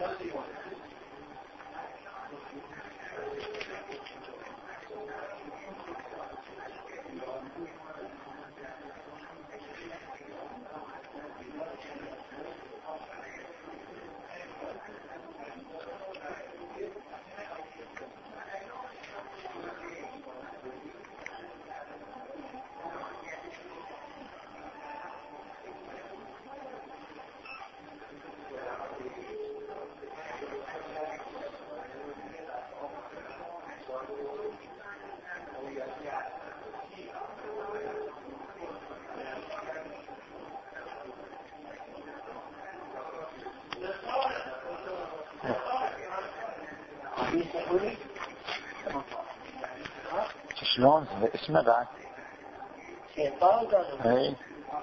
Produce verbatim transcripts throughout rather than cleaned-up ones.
شلون اسمه بعد اي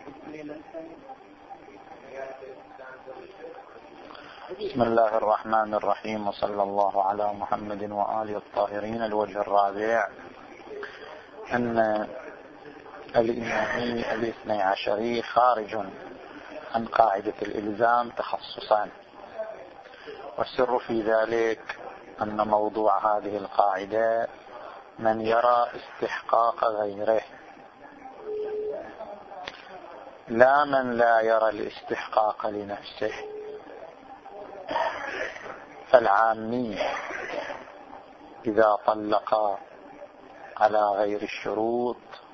بسم الله الرحمن الرحيم، وصلى الله على محمد وآله الطاهرين. الوجه الرابع أن الإمامي الاثني عشري خارج عن قاعدة الإلزام تخصصا، والسر في ذلك أن موضوع هذه القاعدة من يرى استحقاق غيره، لا من لا يرى الاستحقاق لنفسه. فالعامي إذا طلق على غير الشروط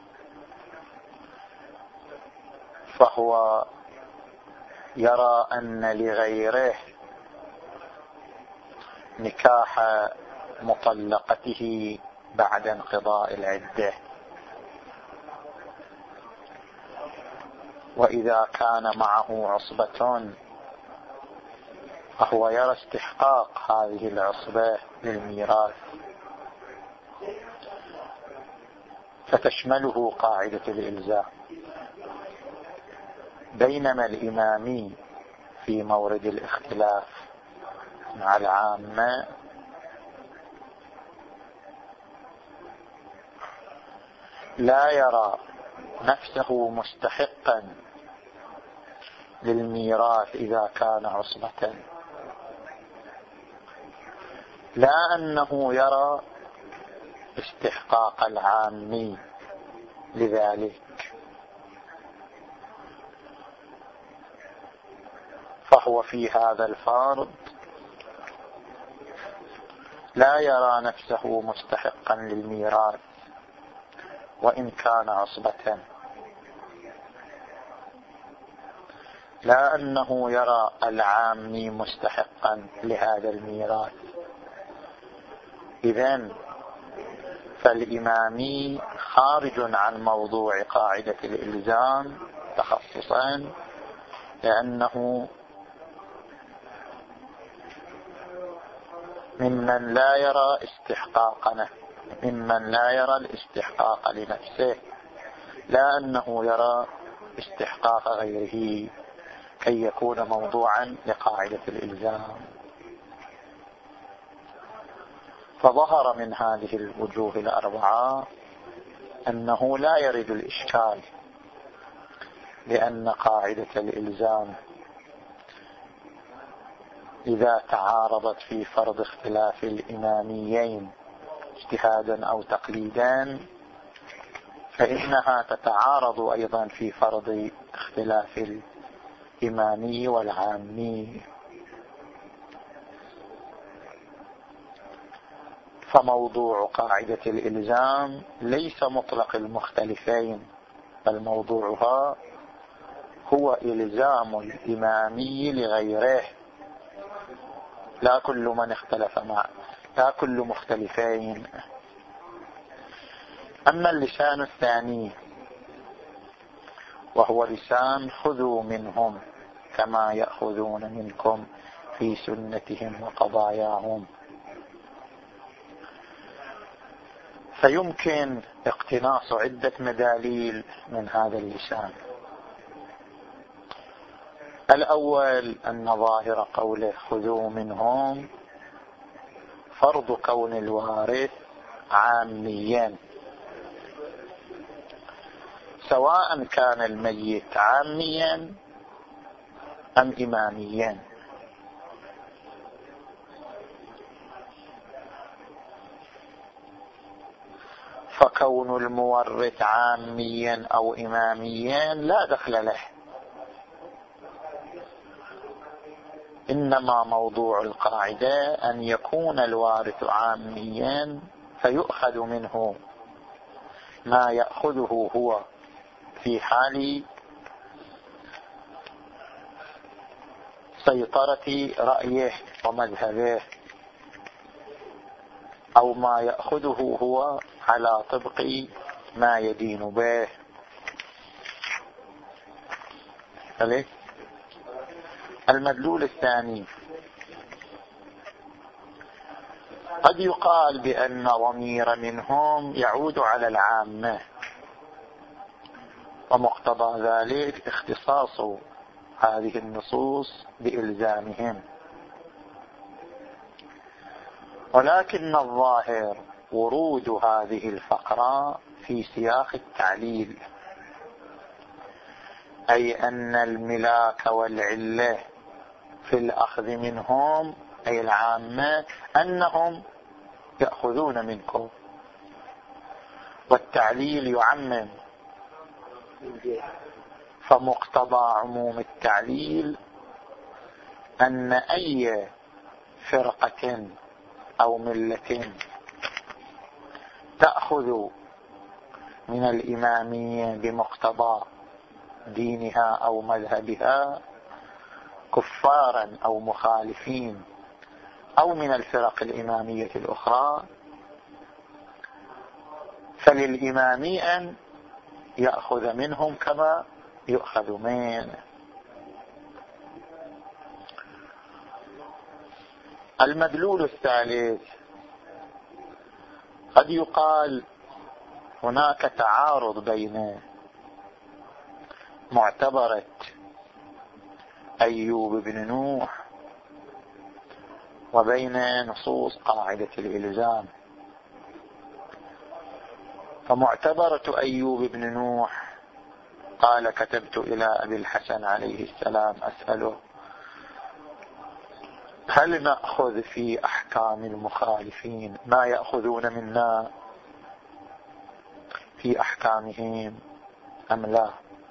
فهو يرى أن لغيره نكاح مطلقته بعد انقضاء العدة، وإذا كان معه عصبة فهو يرى استحقاق هذه العصبة للميراث، فتشمله قاعدة الإلزام. بينما الإمامي في مورد الاختلاف مع العامة لا يرى نفسه مستحقا للميراث إذا كان عصبة، لا أنه يرى استحقاق العامي لذلك، فهو في هذا الفرض لا يرى نفسه مستحقا للميراث وإن كان عصبة، لا أنه يرى العامي مستحقا لهذا الميراث. إذن فالإمامي خارج عن موضوع قاعدة الإلزام تخصصا، لأنه ممن لا يرى استحقاقنا، ممن لا يرى الاستحقاق لنفسه، لا أنه يرى استحقاق غيره كي يكون موضوعا لقاعدة الإلزام. فظهر من هذه الوجوه الأربعة أنه لا يرد الإشكال، لأن قاعدة الإلزام إذا تعارضت في فرض اختلاف الإماميين اجتهادا أو تقليدا فإنها تتعارض أيضا في فرض اختلاف الإمامي والعامي. فموضوع قاعدة الإلزام ليس مطلق المختلفين، بل موضوعها هو إلزام الإمامي لغيره، لا كل من اختلف معه، لا كل مختلفين. أما اللسان الثاني وهو لسان خذوا منهم كما يأخذون منكم في سنتهم وقضاياهم، فيمكن اقتناص عدة مداليل من هذا اللسان. الأول أن ظاهر قوله خذوا منهم فرض كون الوارث عاميا، سواء كان الميت عاميا أم إماميا. وكون المورث عاميا أو إماميا لا دخل له، إنما موضوع القاعدة أن يكون الوارث عاميا فيؤخذ منه ما يأخذه هو في حال سيطرة رأيه ومذهبه، أو ما يأخذه هو على طبق ما يدين به. المدلول الثاني: قد يقال بأن ضمير منهم يعود على العامة، ومقتضى ذلك اختصاص هذه النصوص بإلزامهم، ولكن الظاهر ورود هذه الفقرة في سياق التعليل، أي أن الملاك والعلة في الأخذ منهم أي العامة أنهم يأخذون منكم، والتعليل يعمم، فمقتضى عموم التعليل أن أي فرقة أو ملة تأخذ من الإمامية بمقتضى دينها أو مذهبها كفارا أو مخالفين أو من الفرق الإمامية الأخرى، فللإمام أن يأخذ منهم كما يؤخذ منه. المدلول الثالث: قد يقال هناك تعارض بين معتبرة أيوب بن نوح وبين نصوص قاعدة الإلزام. فمعتبرة أيوب بن نوح قال: كتبت إلى أبي الحسن عليه السلام أسأله هل نأخذ في أحكام المخالفين ما يأخذون منا في أحكامهم أم لا؟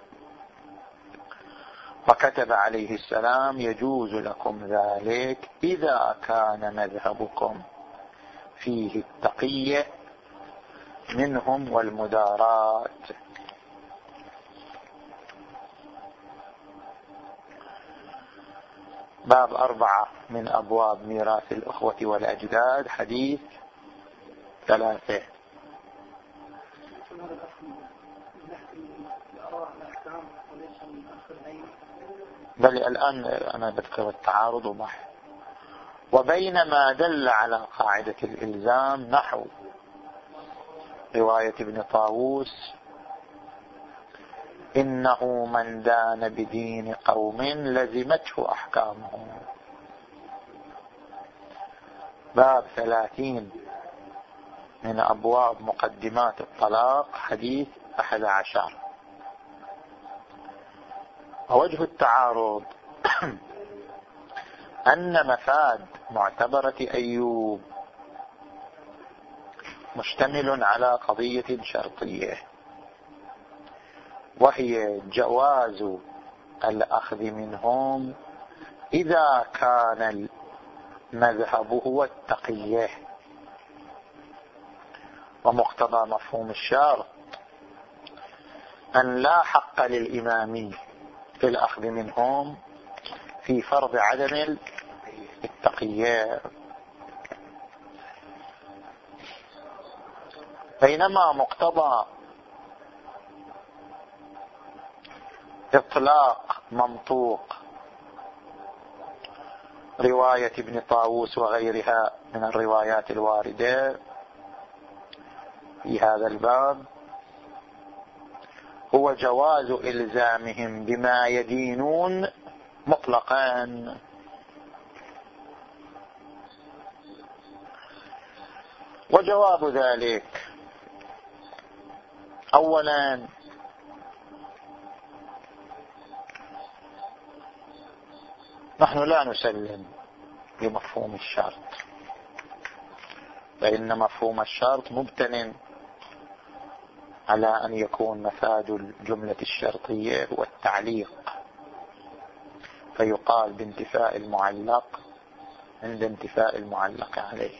وكتب عليه السلام: يجوز لكم ذلك إذا كان مذهبكم فيه التقية منهم والمدارات. باب أربعة من أبواب ميراث الأخوة والأجداد، حديث ثلاثة. بل الآن أنا بذكر التعارض وبحث. وبينما دل على قاعدة الإلزام نحو رواية ابن طاووس: إنه من دان بدين قوم لزمته أحكامهم. باب ثلاثين من أبواب مقدمات الطلاق، حديث أحد عشر. ووجه التعارض أن مفاد معتبرة أيوب مشتمل على قضية شرطية، وهي جواز الأخذ منهم إذا كان المذهب هو التقية، ومقتضى مفهوم الشرط أن لا حق للإمام في الأخذ منهم في فرض عدم التقية. بينما مقتضى إطلاق منطوق رواية ابن طاووس وغيرها من الروايات الواردة في هذا الباب هو جواز إلزامهم بما يدينون مطلقا. وجواب ذلك: أولا، نحن لا نسلم بمفهوم الشرط، فإن مفهوم الشرط مبتن على أن يكون مفاد الجملة الشرطية هو التعليق، فيقال بانتفاء المعلق عند انتفاء المعلق عليه.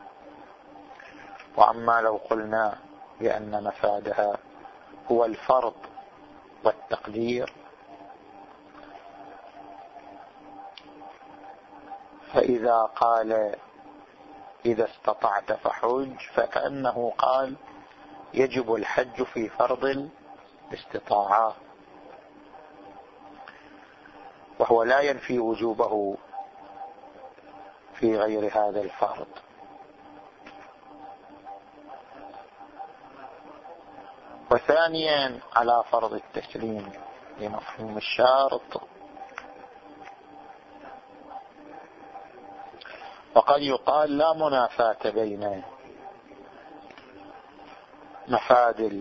وأما لو قلنا بأن مفادها هو الفرض والتقدير، فإذا قال إذا استطعت فحج، فكأنه قال يجب الحج في فرض الاستطاعة، وهو لا ينفي وجوبه في غير هذا الفرض. وثانيا على فرض التسليم لمفهوم الشرط، وقد يقال لا منافاة بين مفاد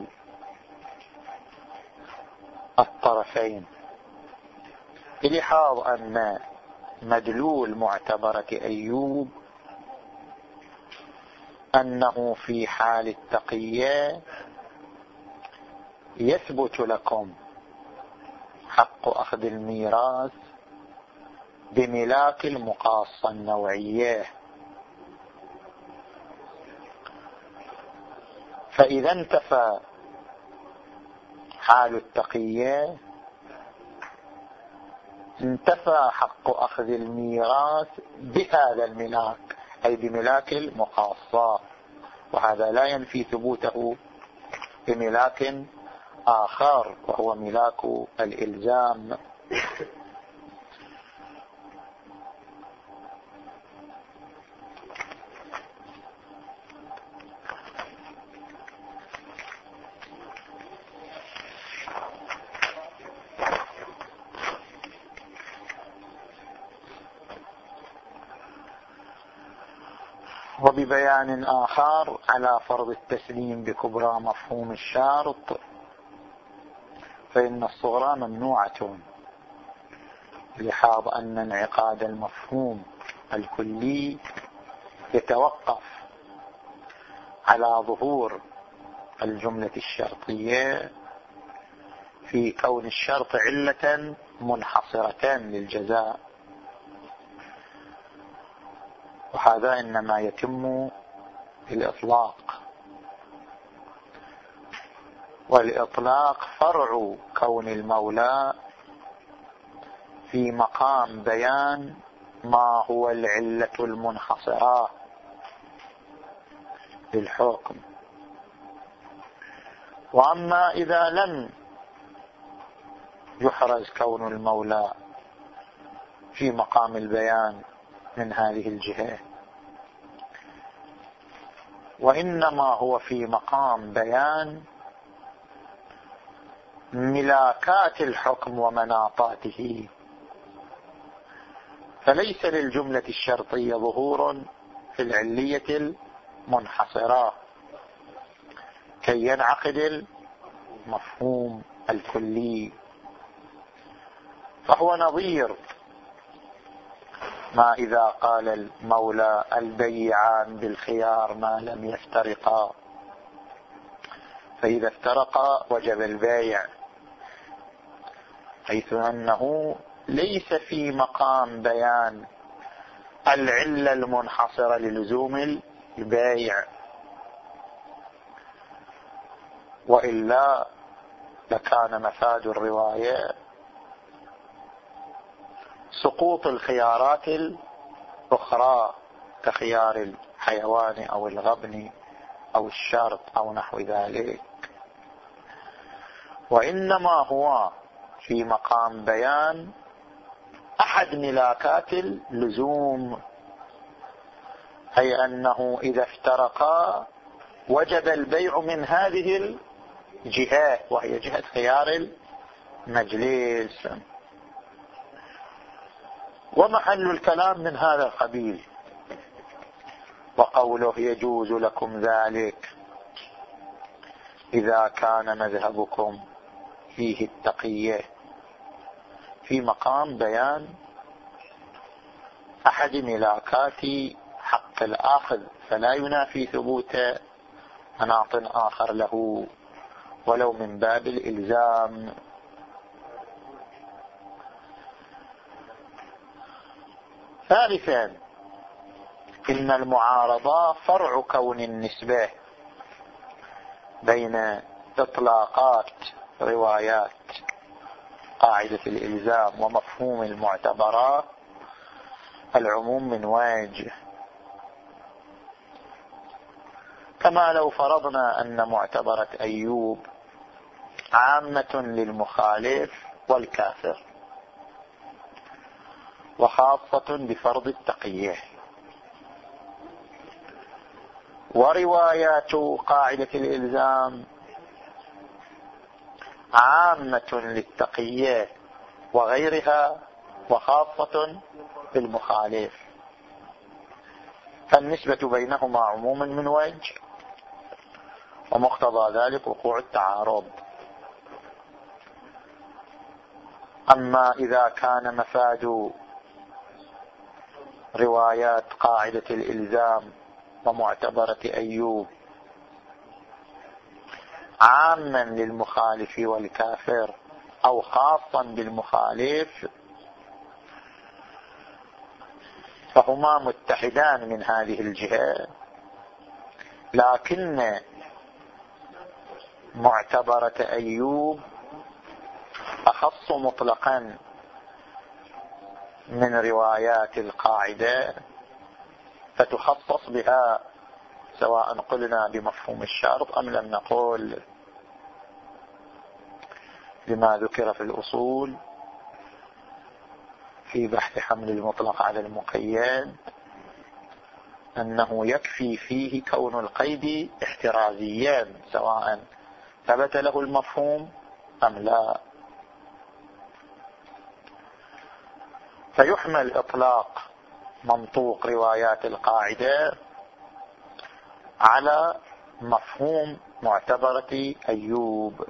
الطرفين، بلحاظ أن مدلول معتبرة أيوب أنه في حال التقية يثبت لكم حق أخذ الميراث بملاك المقاصة النوعية، فإذا انتفى حال التقية انتفى حق أخذ الميراث بهذا الملاك، أي بملاك المقاصة، وهذا لا ينفي ثبوته بملاك آخر وهو ملاك الإلزام. وببيان آخر على فرض التسليم بكبرى مفهوم الشرط، فإن الصغرى ممنوعة، لحاظ أن انعقاد المفهوم الكلي يتوقف على ظهور الجملة الشرطية في كون الشرط علة منحصرة للجزاء، وهذا إنما يتم بالإطلاق، والإطلاق فرع كون المولى في مقام بيان ما هو العلة المنحصرة للحكم. وأما إذا لم يحرز كون المولى في مقام البيان من هذه الجهة، وإنما هو في مقام بيان ملاكات الحكم ومناطاته، فليس للجملة الشرطية ظهور في العلية المنحصرة كي ينعقد المفهوم الكلي، فهو نظير ما إذا قال المولى البيعان بالخيار ما لم يفترقا، فإذا افترقا وجب البيع، حيث أنه ليس في مقام بيان العلة المنحصرة للزوم البيع، وإلا لكان مفاد الرواية سقوط الخيارات الأخرى كخيار الحيوان أو الغبن أو الشرط أو نحو ذلك، وإنما هو في مقام بيان أحد ملاكات اللزوم، أي أنه إذا افترقا وجب البيع من هذه الجهة، وهي جهة خيار المجلس. ومحل الكلام من هذا القبيل، وقوله يجوز لكم ذلك إذا كان مذهبكم فيه التقية، في مقام بيان أحد ملاكات حق الآخذ، فلا ينافي ثبوت مناط آخر له. ولو من باب الإلزام. ثالثا إن المعارضة فرع كون النسبة بين إطلاقات روايات قاعدة الإلزام ومفهوم المعتبرات العموم من وجه، كما لو فرضنا أن معتبرة أيوب عامة للمخالف والكافر وخاصة بفرض التقية، وروايات قاعدة الإلزام عامة للتقية وغيرها وخاصة بالمخالف، فالنسبة بينهما عموما من وجه، ومقتضى ذلك وقوع التعارض. أما إذا كان مفاد روايات قاعدة الإلزام ومعتبرة أيوب عاما للمخالف والكافر أو خاصا بالمخالف، فهما متحدان من هذه الجهة، لكن معتبرة أيوب أخص مطلقا من روايات القاعدة، فتخصص بها سواء قلنا بمفهوم الشرط أم لم نقول، لما ذكر في الأصول في بحث حمل المطلق على المقيد أنه يكفي فيه كون القيد احترازيا سواء ثبت له المفهوم أم لا. فيحمل إطلاق منطوق روايات القاعدة على مفهوم معتبرة أيوب.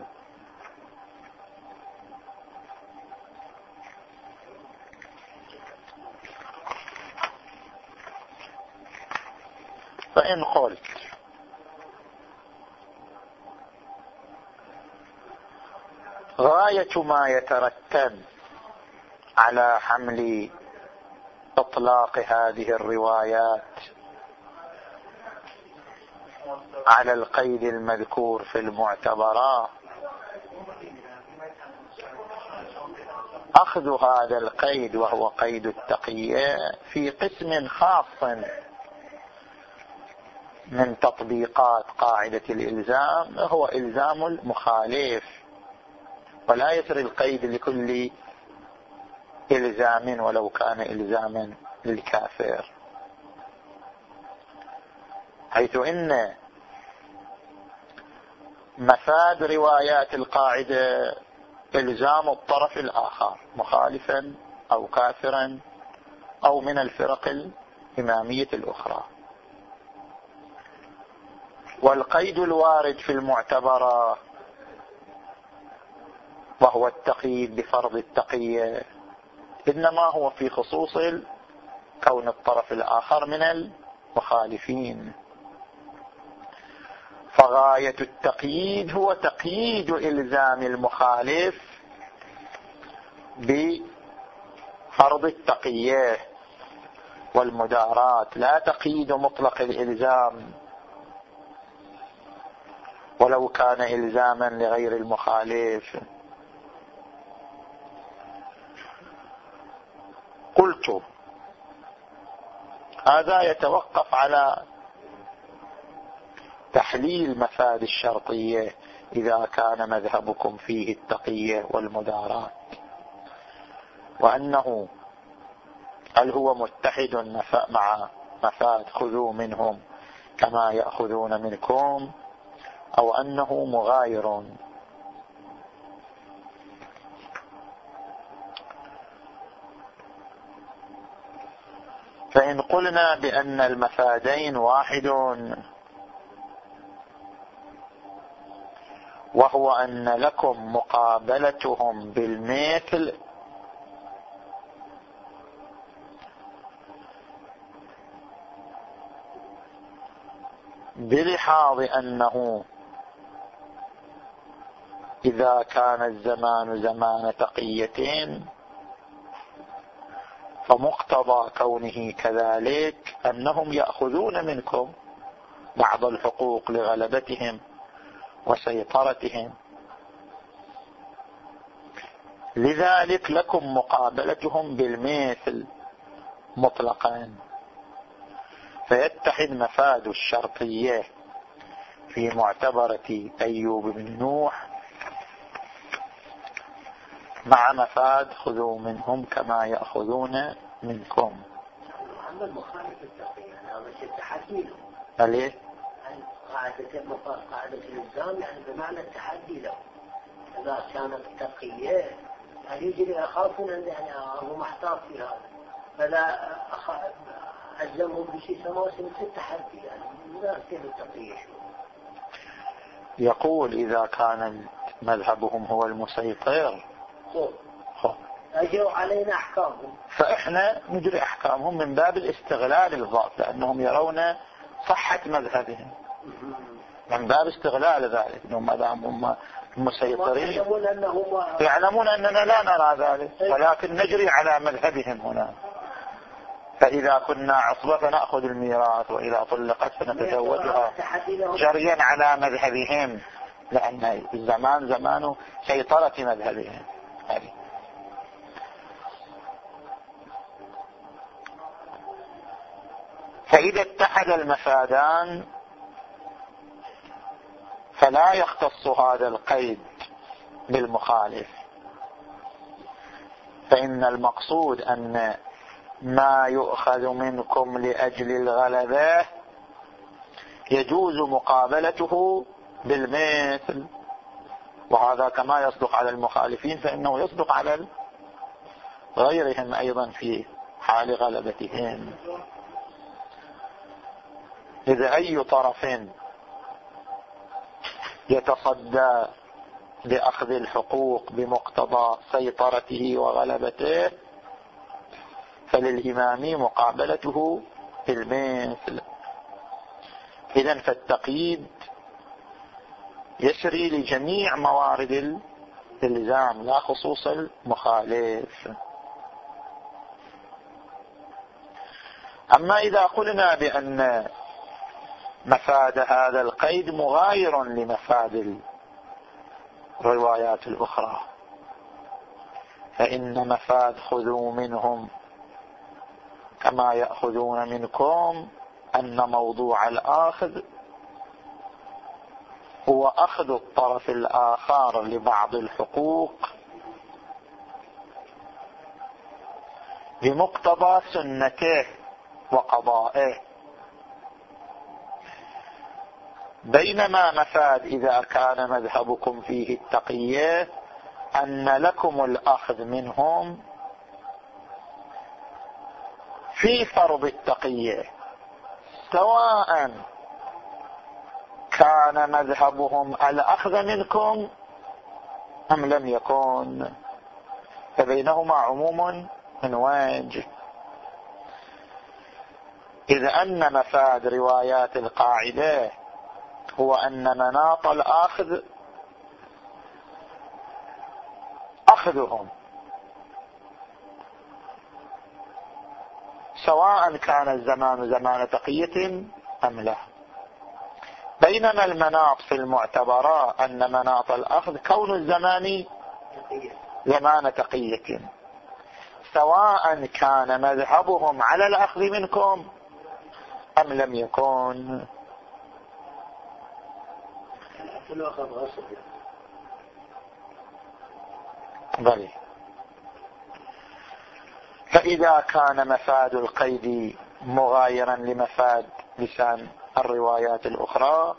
فإن قلت غاية ما يترتب على حمل إطلاق هذه الروايات على القيد المذكور في المعتبرة أخذ هذا القيد وهو قيد التقية في قسم خاص من تطبيقات قاعدة الإلزام، هو إلزام المخالف، ولا يسري القيد لكل إلزام ولو كان إلزاما للكافر، حيث إن مفاد روايات القاعدة إلزام الطرف الآخر مخالفا أو كافرا أو من الفرق الإمامية الأخرى، والقيد الوارد في المعتبرة وهو التقييد بفرض التقية إنما هو في خصوص كون الطرف الآخر من المخالفين، فغاية التقييد هو تقييد إلزام المخالف بفرض التقية والمداراة، لا تقييد مطلق الإلزام ولو كان إلزاما لغير المخالف. قلت هذا يتوقف على تحليل مفاد الشرطية إذا كان مذهبكم فيه التقية والمداراة، وأنه هل هو متحد مع مفاد خذوا منهم كما يأخذون منكم أو أنه مغاير. فإن قلنا بأن المفادين واحد وهو أن لكم مقابلتهم بالمثل بلحاظ أنه إذا كان الزمان زمان تقية فمقتضى كونه كذلك أنهم يأخذون منكم بعض الحقوق لغلبتهم وسيطرتهم، لذلك لكم مقابلتهم بالمثل مطلقا، فيتحد مفاد الشرطية في معتبرة أيوب بن نوح مع مفاد خذوا منهم كما يأخذون منكم. محمد مخالف التقية، هذا شيء تحدي له. أليه؟ قاعدة قاعدة الإلزام يعني بمعنى التحدي له. إذا كانت تقية يعني يجري يخافون أن يعني هو محتاط في هذا، فلا ألزمهم بشيء سماوي مثل التحدي يعني لا كيف التقية شو. يقول إذا كان مذهبهم هو المسيطر أجروا علينا أحكامهم، فإحنا نجري أحكامهم من باب الاستغلال الضعف، لأنهم يرون صحة مذهبهم من باب استغلال ذلك، أنهم هم المسيطرين يعلمون أننا لا نرى ذلك ولكن نجري على مذهبهم هنا، فإذا كنا عصبة فنأخذ الميراث وإذا طلقت فنتزوجها جريا على مذهبهم، لأن الزمان زمان سيطرة مذهبهم. فإذا اتحد المفادان فلا يختص هذا القيد بالمخالف، فإن المقصود أن ما يؤخذ منكم لأجل الغلبة يجوز مقابلته بالمثل، وهذا كما يصدق على المخالفين فإنه يصدق على غيرهم أيضا في حال غلبتهم. إذا أي طرف يتصدى لأخذ الحقوق بمقتضى سيطرته وغلبته فللإمام مقابلته بالمثل. إذن فالتقييد يسري لجميع موارد الإلزام لا خصوص المخالف. أما إذا قلنا بأن مفاد هذا القيد مغاير لمفاد الروايات الأخرى، فإن مفاد خذوا منهم كما يأخذون منكم أن موضوع الآخذ هو أخذ الطرف الآخر لبعض الحقوق بمقتضى سنته وقضائه، بينما مفاد إذا كان مذهبكم فيه التقية أن لكم الأخذ منهم في فرض التقية، سواء كان مذهبهم الأخذ منكم أم لم يكن، فبينهما عموم من وجه. إذ أن مفاد روايات القاعدة هو أن مناط الآخذ أخذهم، سواء كان الزمان زمان تقية أم لا، بينما المناط في المعتبرة أن مناط الأخذ كون الزمان زمان تقية، سواء كان مذهبهم على الأخذ منكم أم لم يكن. بلي. فإذا كان مفاد القيد مغايرا لمفاد لسان الروايات الأخرى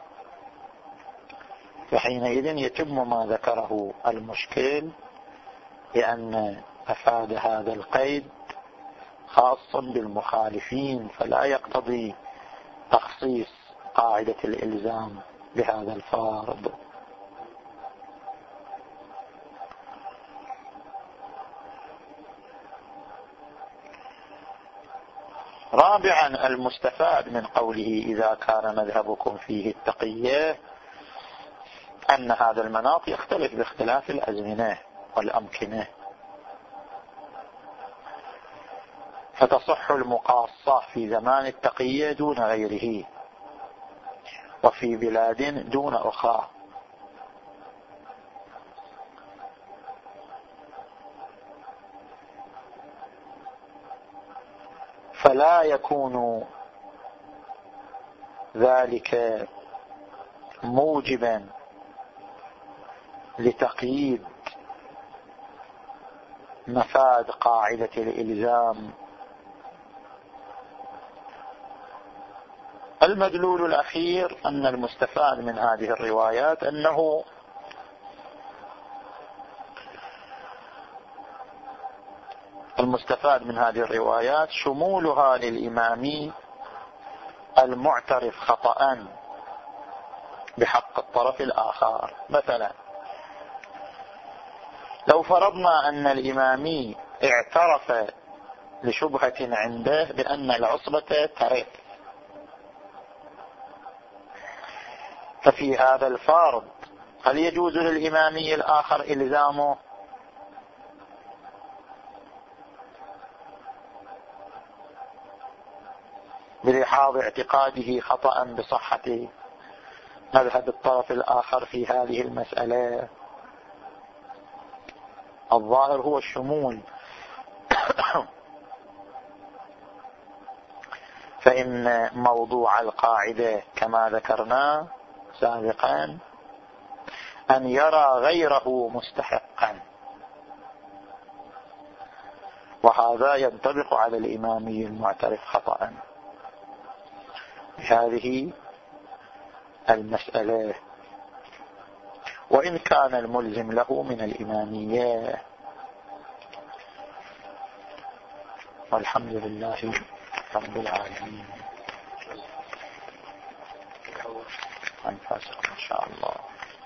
فحينئذ يتم ما ذكره المشكل، لأن مفاد هذا القيد خاص بالمخالفين فلا يقتضي تخصيص قاعدة الإلزام بهذا الفارض. رابعا المستفاد من قوله إذا كان مذهبكم فيه التقية أن هذا المناط يختلف باختلاف الأزمنة والأمكنة، فتصح المقاصة في زمان التقية دون غيره، وفي بلاد دون أخرى. فلا يكون ذلك موجبا لتقييد مفاد قاعدة الإلزام. المدلول الأخير أن المستفاد من هذه الروايات أنه المستفاد من هذه الروايات شمولها للإمامي المعترف خطأ بحق الطرف الآخر. مثلا لو فرضنا أن الإمامي اعترف لشبهة عنده بأن العصبة ترث، ففي هذا الفرض هل يجوز للإمامي الآخر إلزامه؟ بلحاظ اعتقاده خطأ بصحة مذهب الطرف الآخر في هذه المسألة؟ الظاهر هو الشمول. فإن موضوع القاعدة كما ذكرنا سابقا أن يرى غيره مستحقا، وهذا ينطبق على الإمامي المعترف خطأ هذه المسألة، وإن كان الملزم له من الإمامية. والحمد لله رب العالمين. أنفاسكم إن شاء الله.